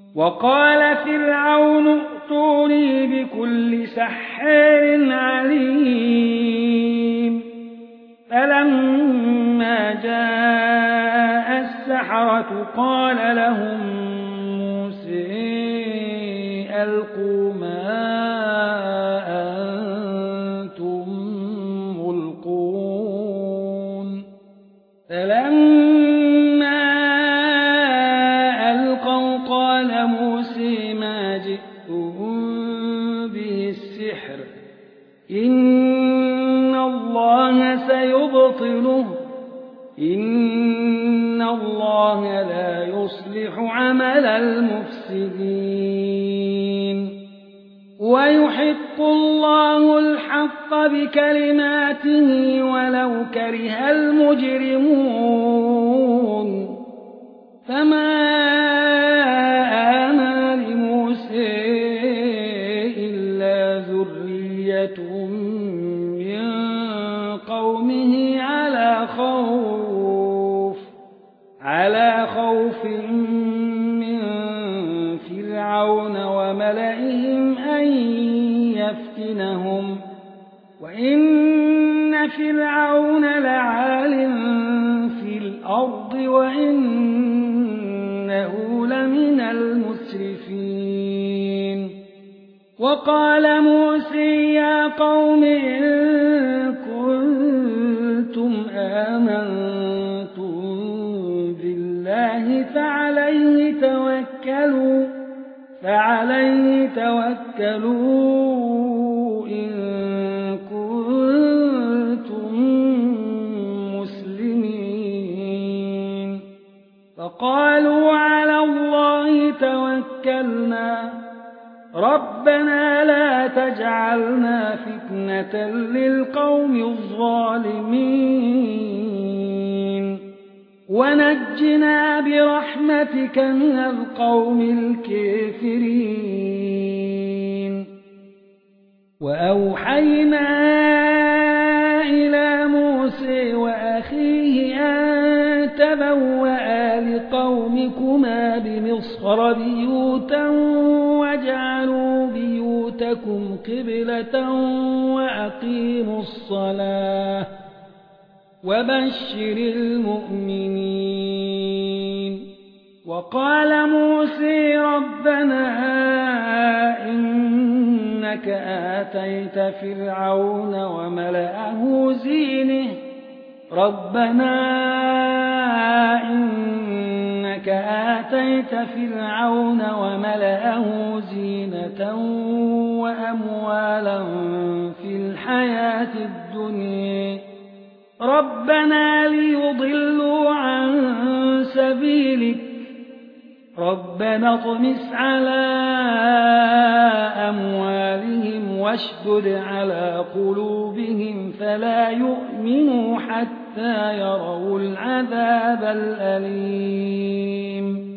وقال فرعون ائتوني بكل سحار عليم فلما جاء السحرة قال لهم موسى ألقوا ما أنتم ملقون فلما ألقوا قال موسى ما جئتم به السحر إن الله سيبطله إن الله لا يصلح عمل المفسدين ويحق الله الحق بكلماته ولو كره المجرمون فما آمن لموسى إلا ذرية من قومه على خوف من فرعون وملئهم أن يفتنهم وإن فرعون لعال في الأرض وإنه لمن المسرفين وقال موسى يا قوم إن كنتم آمنتم بالله فعليه توكلوا إن كنتم مسلمين فقالوا على الله توكلنا ربنا لا تجعلنا فتنة للقوم الظالمين ونجنا برحمتك من القوم الكافرين وأوحينا إلى موسى وأخيه أن تبوأ لقومكما بمصر بيوتا واجعلوا بيوتكم قبلة وأقيموا الصلاة وبشر المؤمنين وقال موسى ربنا إنك آتيت فرعون وملأه زينة وأموالا في الحياة الدنيا ربنا ليضلوا عن سبيلك ربنا اطمس على أموالهم واشدد على قلوبهم فلا يؤمنوا حتى يروا العذاب الأليم